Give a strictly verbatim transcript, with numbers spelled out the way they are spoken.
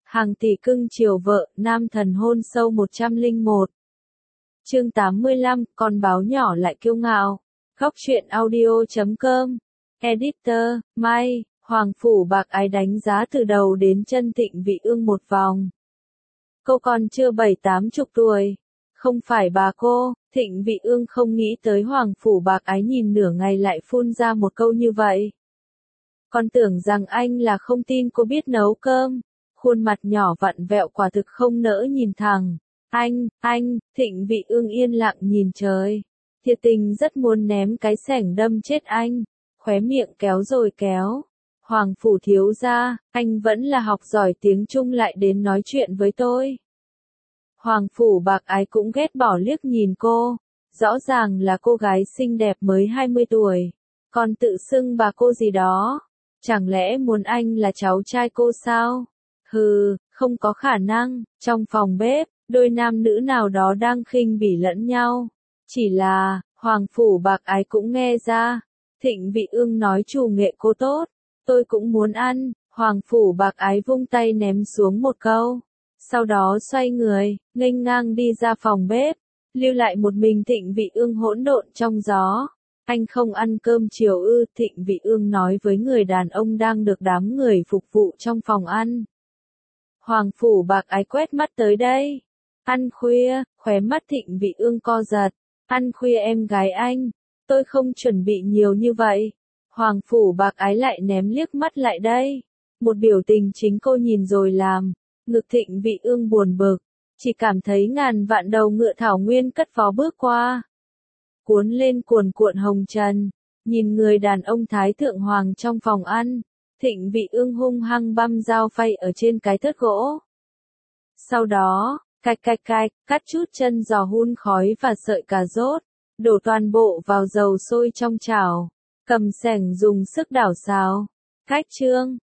Hàng tỷ cưng chiều vợ, nam thần hôn sâu một trăm lẻ một. Chương tám mươi lăm, con báo nhỏ lại kiêu ngạo. Góc truyện audio chấm com. Editor, May, Hoàng Phủ Bạc Ái đánh giá từ đầu đến chân Thịnh Vị Ương một vòng. Cô còn chưa bảy tám chục tuổi. Không phải bà cô, Thịnh Vị Ương không nghĩ tới Hoàng Phủ Bạc Ái nhìn nửa ngày lại phun ra một câu như vậy. Con tưởng rằng anh là không tin cô biết nấu cơm. Khuôn mặt nhỏ vặn vẹo quả thực không nỡ nhìn thẳng. Anh, anh, Thịnh Vị Ương yên lặng nhìn trời. Thiệt tình rất muốn ném cái xẻng đâm chết anh. Khóe miệng kéo rồi kéo. Hoàng Phủ thiếu gia, anh vẫn là học giỏi tiếng Trung lại đến nói chuyện với tôi. Hoàng Phủ Bạc Ái cũng ghét bỏ liếc nhìn cô. Rõ ràng là cô gái xinh đẹp mới hai mươi tuổi. Còn tự xưng bà cô gì đó. Chẳng lẽ muốn anh là cháu trai cô sao? Hừ, không có khả năng. Trong phòng bếp, đôi nam nữ nào đó đang khinh bỉ lẫn nhau. Chỉ là, Hoàng Phủ Bạc Ái cũng nghe ra. Thịnh Vị Ương nói chủ nghệ cô tốt. Tôi cũng muốn ăn. Hoàng Phủ Bạc Ái vung tay ném xuống một câu. Sau đó xoay người, nghênh ngang đi ra phòng bếp. Lưu lại một mình Thịnh Vị Ương hỗn độn trong gió. Anh không ăn cơm chiều ư? Thịnh Vị Ương nói với người đàn ông đang được đám người phục vụ trong phòng ăn. Hoàng Phủ Bạc Ái quét mắt tới đây. Ăn khuya, khóe mắt Thịnh Vị Ương co giật. Ăn khuya em gái anh. Tôi không chuẩn bị nhiều như vậy. Hoàng Phủ Bạc Ái lại ném liếc mắt lại đây. Một biểu tình chính cô nhìn rồi làm. Ngực Thịnh Vị Ương buồn bực. Chỉ cảm thấy ngàn vạn đầu ngựa thảo nguyên cất vó bước qua. Cuốn lên cuồn cuộn hồng trần. Nhìn người đàn ông thái thượng hoàng trong phòng ăn. Thịnh Vị Ương hung hăng băm dao phay ở trên cái thớt gỗ. Sau đó, cạch cạch cạch, cắt chút chân giò hun khói và sợi cà rốt. Đổ toàn bộ vào dầu sôi trong chảo. Cầm xẻng dùng sức đảo xào. Cách chương.